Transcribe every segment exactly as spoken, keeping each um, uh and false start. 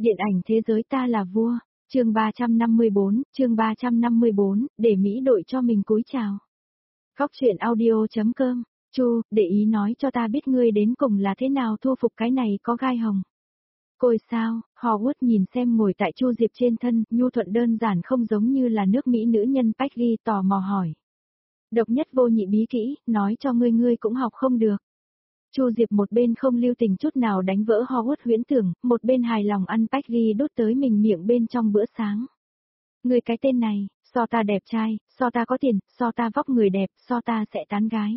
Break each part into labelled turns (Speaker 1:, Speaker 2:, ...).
Speaker 1: Điện ảnh thế giới ta là vua, chương ba trăm năm mươi bốn, chương ba trăm năm mươi bốn, để Mỹ đội cho mình cúi chào. Góc truyện audio.com, Chu, để ý nói cho ta biết ngươi đến cùng là thế nào thu phục cái này có gai hồng. Côi sao, Howard nhìn xem ngồi tại Chu Diệp trên thân, nhu thuận đơn giản không giống như là nước Mỹ nữ nhân Peggy tò mò hỏi. Độc nhất vô nhị bí kỹ, nói cho ngươi ngươi cũng học không được. Chu Diệp một bên không lưu tình chút nào đánh vỡ Howard huyễn tưởng, một bên hài lòng ăn Peggy đút tới mình miệng bên trong bữa sáng. Ngươi cái tên này, so ta đẹp trai, so ta có tiền, so ta vóc người đẹp, so ta sẽ tán gái.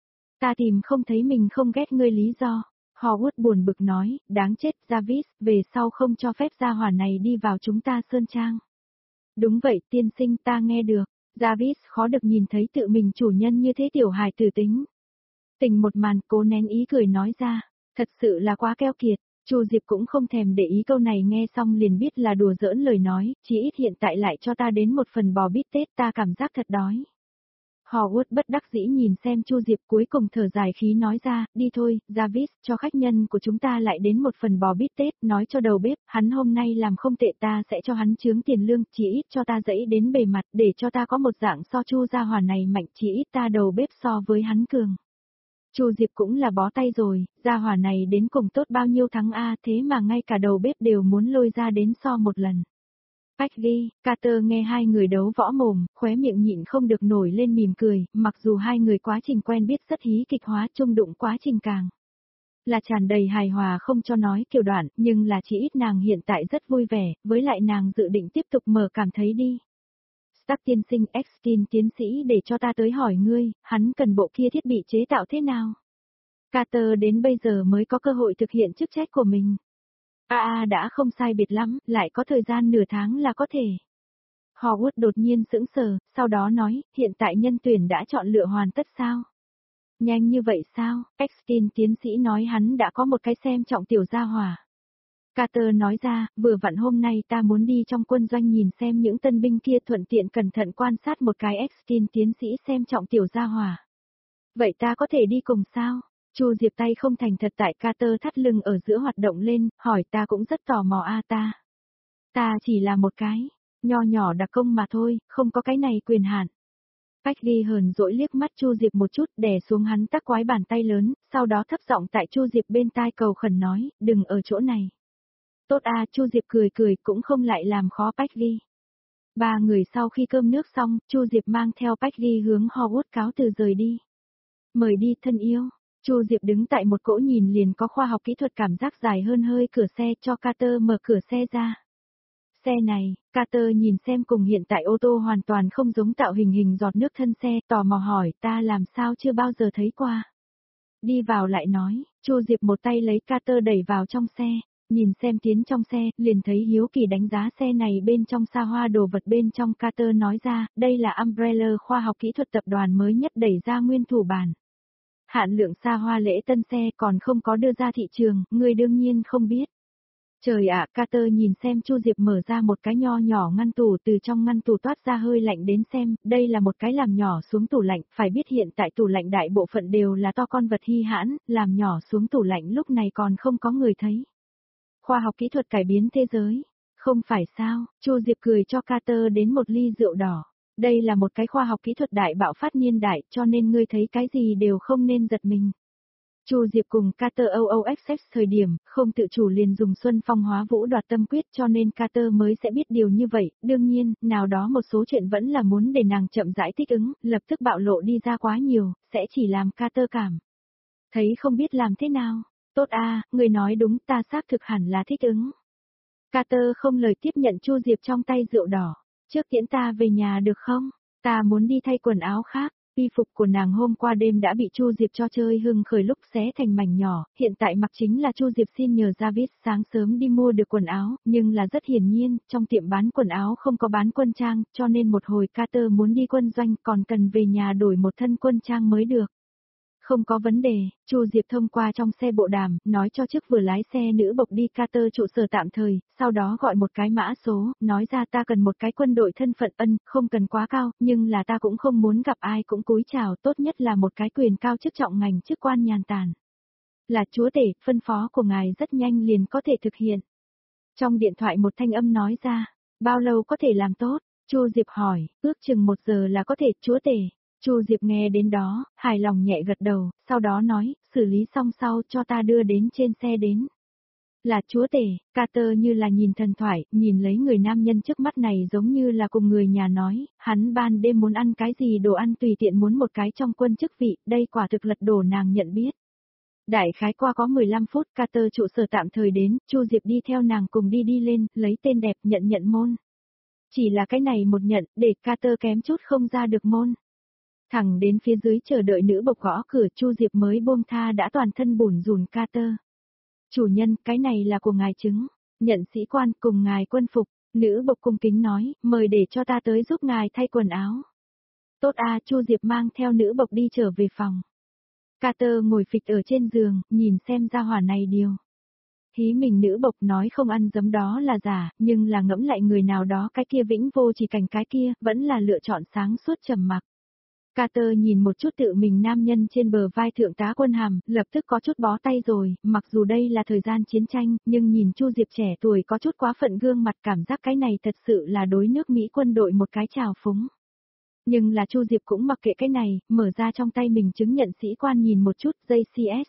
Speaker 1: Ta tìm không thấy mình không ghét ngươi lý do. Howard buồn bực nói, đáng chết, Jarvis, về sau không cho phép gia hỏa này đi vào chúng ta sơn trang. Đúng vậy, tiên sinh, ta nghe được. Jarvis khó được nhìn thấy tự mình chủ nhân như thế tiểu hài tử tính. Tình một màn cố nén ý cười nói ra, thật sự là quá keo kiệt. Chu Diệp cũng không thèm để ý câu này, nghe xong liền biết là đùa giỡn lời nói, chỉ ít hiện tại lại cho ta đến một phần bò bít tết, ta cảm giác thật đói. Howard bất đắc dĩ nhìn xem Chu Diệp, cuối cùng thở dài khí nói ra, đi thôi, Jarvis, cho khách nhân của chúng ta lại đến một phần bò bít tết, nói cho đầu bếp, hắn hôm nay làm không tệ, ta sẽ cho hắn chướng tiền lương, chỉ ít cho ta dẫy đến bề mặt, để cho ta có một dạng so Chu gia hỏa này mạnh, chỉ ít ta đầu bếp so với hắn cường. Chu Diệp cũng là bó tay rồi, gia hỏa này đến cùng tốt bao nhiêu thắng A, thế mà ngay cả đầu bếp đều muốn lôi ra đến so một lần. Peggy, Carter nghe hai người đấu võ mồm, khóe miệng nhịn không được nổi lên mỉm cười, mặc dù hai người quá trình quen biết rất hí kịch hóa, chung đụng quá trình càng là tràn đầy hài hòa không cho nói kiểu đoạn, nhưng là chỉ ít nàng hiện tại rất vui vẻ, với lại nàng dự định tiếp tục mở cảm thấy đi. Stark tiên sinh, Exkin tiến sĩ để cho ta tới hỏi ngươi, hắn cần bộ kia thiết bị chế tạo thế nào? Carter đến bây giờ mới có cơ hội thực hiện chức trách của mình. A a đã không sai biệt lắm, lại có thời gian nửa tháng là có thể. Howard đột nhiên sững sờ, sau đó nói, hiện tại nhân tuyển đã chọn lựa hoàn tất sao? Nhanh như vậy sao? Exkin tiến sĩ nói hắn đã có một cái xem trọng tiểu gia hỏa. Carter nói ra, vừa vặn hôm nay ta muốn đi trong quân doanh nhìn xem những tân binh kia, thuận tiện cẩn thận quan sát một cái Exkin tiến sĩ xem trọng tiểu gia hỏa. Vậy ta có thể đi cùng sao? Chu Diệp tay không thành thật tại Carter thắt lưng ở giữa hoạt động lên, hỏi ta cũng rất tò mò a ta. Ta chỉ là một cái, nho nhỏ đặc công mà thôi, không có cái này quyền hạn. Peggy hờn dỗi liếc mắt Chu Diệp một chút, đè xuống hắn tắc quái bàn tay lớn, sau đó thấp giọng tại Chu Diệp bên tai cầu khẩn nói, đừng ở chỗ này. Tốt a, Chu Diệp cười cười cũng không lại làm khó Peggy. Ba người sau khi cơm nước xong, Chu Diệp mang theo Peggy hướng Howard cáo từ rời đi. Mời đi thân yêu. Chu Diệp đứng tại một cỗ nhìn liền có khoa học kỹ thuật cảm giác dài hơn hơi cửa xe cho Carter mở cửa xe ra. Xe này, Carter nhìn xem cùng hiện tại ô tô hoàn toàn không giống, tạo hình hình giọt nước thân xe, tò mò hỏi ta làm sao chưa bao giờ thấy qua. Đi vào lại nói, Chu Diệp một tay lấy Carter đẩy vào trong xe, nhìn xem tiến trong xe, liền thấy hiếu kỳ đánh giá xe này bên trong xa hoa đồ vật bên trong. Carter nói ra, đây là Umbrella khoa học kỹ thuật tập đoàn mới nhất đẩy ra nguyên thủ bản. Hạn lượng xa hoa lễ tân xe còn không có đưa ra thị trường, người đương nhiên không biết. Trời ạ, Carter nhìn xem Chu Diệp mở ra một cái nho nhỏ ngăn tủ, từ trong ngăn tủ toát ra hơi lạnh đến xem, đây là một cái làm nhỏ xuống tủ lạnh, phải biết hiện tại tủ lạnh đại bộ phận đều là to con vật hy hãn, làm nhỏ xuống tủ lạnh lúc này còn không có người thấy. Khoa học kỹ thuật cải biến thế giới, không phải sao? Chu Diệp cười cho Carter đến một ly rượu đỏ. Đây là một cái khoa học kỹ thuật đại bạo phát niên đại, cho nên ngươi thấy cái gì đều không nên giật mình. Chu Diệp cùng Carter o o Access thời điểm, không tự chủ liền dùng Xuân Phong hóa vũ đoạt tâm quyết, cho nên Carter mới sẽ biết điều như vậy. Đương nhiên, nào đó một số chuyện vẫn là muốn để nàng chậm rãi thích ứng, lập tức bạo lộ đi ra quá nhiều, sẽ chỉ làm Carter cảm thấy không biết làm thế nào. Tốt a, người nói đúng, ta xác thực hẳn là thích ứng. Carter không lời tiếp nhận Chu Diệp trong tay rượu đỏ. Trước tiễn ta về nhà được không? Ta muốn đi thay quần áo khác. Y phục của nàng hôm qua đêm đã bị Chu Diệp cho chơi hưng khởi lúc xé thành mảnh nhỏ, hiện tại mặc chính là Chu Diệp xin nhờ Jarvis sáng sớm đi mua được quần áo, nhưng là rất hiển nhiên, trong tiệm bán quần áo không có bán quân trang, cho nên một hồi Carter muốn đi quân doanh còn cần về nhà đổi một thân quân trang mới được. Không có vấn đề, Chu Diệp thông qua trong xe bộ đàm, nói cho chiếc vừa lái xe nữ bộc đi Carter trụ sở tạm thời, sau đó gọi một cái mã số, nói ra ta cần một cái quân đội thân phận ân, không cần quá cao, nhưng là ta cũng không muốn gặp ai cũng cúi chào, tốt nhất là một cái quyền cao chức trọng ngành chức quan nhàn tản. Là chúa tể, phân phó của ngài rất nhanh liền có thể thực hiện. Trong điện thoại một thanh âm nói ra, bao lâu có thể làm tốt? Chu Diệp hỏi, ước chừng một giờ là có thể, chúa tể. Chu Diệp nghe đến đó, hài lòng nhẹ gật đầu, sau đó nói, xử lý xong sau cho ta đưa đến trên xe đến. Là chúa tể, Carter như là nhìn thần thoại, nhìn lấy người nam nhân trước mắt này giống như là cùng người nhà nói, hắn ban đêm muốn ăn cái gì đồ ăn tùy tiện muốn một cái trong quân chức vị, đây quả thực lật đổ nàng nhận biết. Đại khái qua có mười lăm phút, Carter trụ sở tạm thời đến, Chu Diệp đi theo nàng cùng đi đi lên, lấy tên đẹp nhận nhận môn. Chỉ là cái này một nhận, để Carter kém chút không ra được môn. Thẳng đến phía dưới chờ đợi nữ bộc gõ cửa, Chu Diệp mới buông tha đã toàn thân bủn rủn Carter. Chủ nhân, cái này là của ngài chứng. Nhận sĩ quan cùng ngài quân phục, nữ bộc cung kính nói, mời để cho ta tới giúp ngài thay quần áo. Tốt a, Chu Diệp mang theo nữ bộc đi trở về phòng. Carter ngồi phịch ở trên giường, nhìn xem ra hỏa này điều. Hí mình nữ bộc nói không ăn giấm đó là giả, nhưng là ngẫm lại người nào đó cái kia vĩnh vô chỉ cảnh cái kia, vẫn là lựa chọn sáng suốt trầm mặc. Carter nhìn một chút tự mình nam nhân trên bờ vai thượng tá quân hàm, lập tức có chút bó tay rồi, mặc dù đây là thời gian chiến tranh, nhưng nhìn Chu Diệp trẻ tuổi có chút quá phận gương mặt cảm giác cái này thật sự là đối nước Mỹ quân đội một cái trào phúng. Nhưng là Chu Diệp cũng mặc kệ cái này, mở ra trong tay mình chứng nhận sĩ quan nhìn một chút, gi xê ét.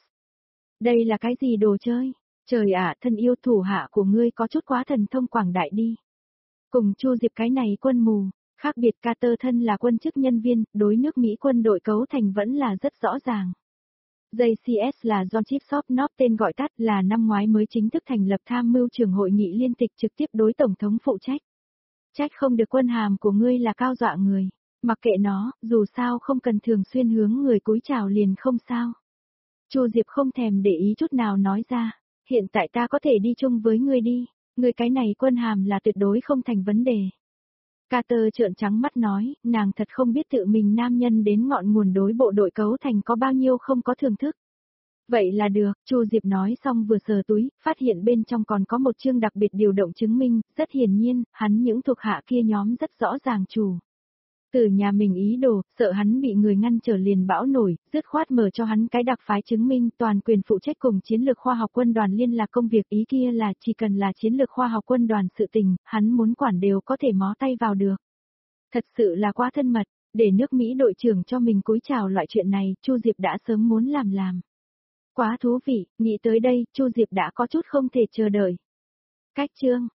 Speaker 1: Đây là cái gì đồ chơi? Trời ạ, thân yêu thủ hạ của ngươi có chút quá thần thông quảng đại đi. Cùng Chu Diệp cái này quân mù. Khác biệt Carter thân là quân chức nhân viên, đối nước Mỹ quân đội cấu thành vẫn là rất rõ ràng. gi xê ét là John Chipsop tên gọi tắt là năm ngoái mới chính thức thành lập tham mưu trưởng hội nghị liên tịch trực tiếp đối Tổng thống phụ trách. Trách không được quân hàm của ngươi là cao dọa người. Mặc kệ nó, dù sao không cần thường xuyên hướng người cúi chào liền không sao. Chu Diệp không thèm để ý chút nào nói ra, hiện tại ta có thể đi chung với ngươi đi, ngươi cái này quân hàm là tuyệt đối không thành vấn đề. Carter trợn trắng mắt nói, nàng thật không biết tự mình nam nhân đến ngọn nguồn đối bộ đội cấu thành có bao nhiêu không có thưởng thức. Vậy là được, Chu Diệp nói xong vừa sờ túi, phát hiện bên trong còn có một chương đặc biệt điều động chứng minh, rất hiển nhiên, hắn những thuộc hạ kia nhóm rất rõ ràng chủ. Từ nhà mình ý đồ, sợ hắn bị người ngăn trở liền bão nổi, dứt khoát mở cho hắn cái đặc phái chứng minh toàn quyền phụ trách cùng chiến lược khoa học quân đoàn liên lạc công việc, ý kia là chỉ cần là chiến lược khoa học quân đoàn sự tình, hắn muốn quản đều có thể mó tay vào được. Thật sự là quá thân mật, để nước Mỹ đội trưởng cho mình cúi chào loại chuyện này, Chu Diệp đã sớm muốn làm làm. Quá thú vị, nghĩ tới đây, Chu Diệp đã có chút không thể chờ đợi. Cách chương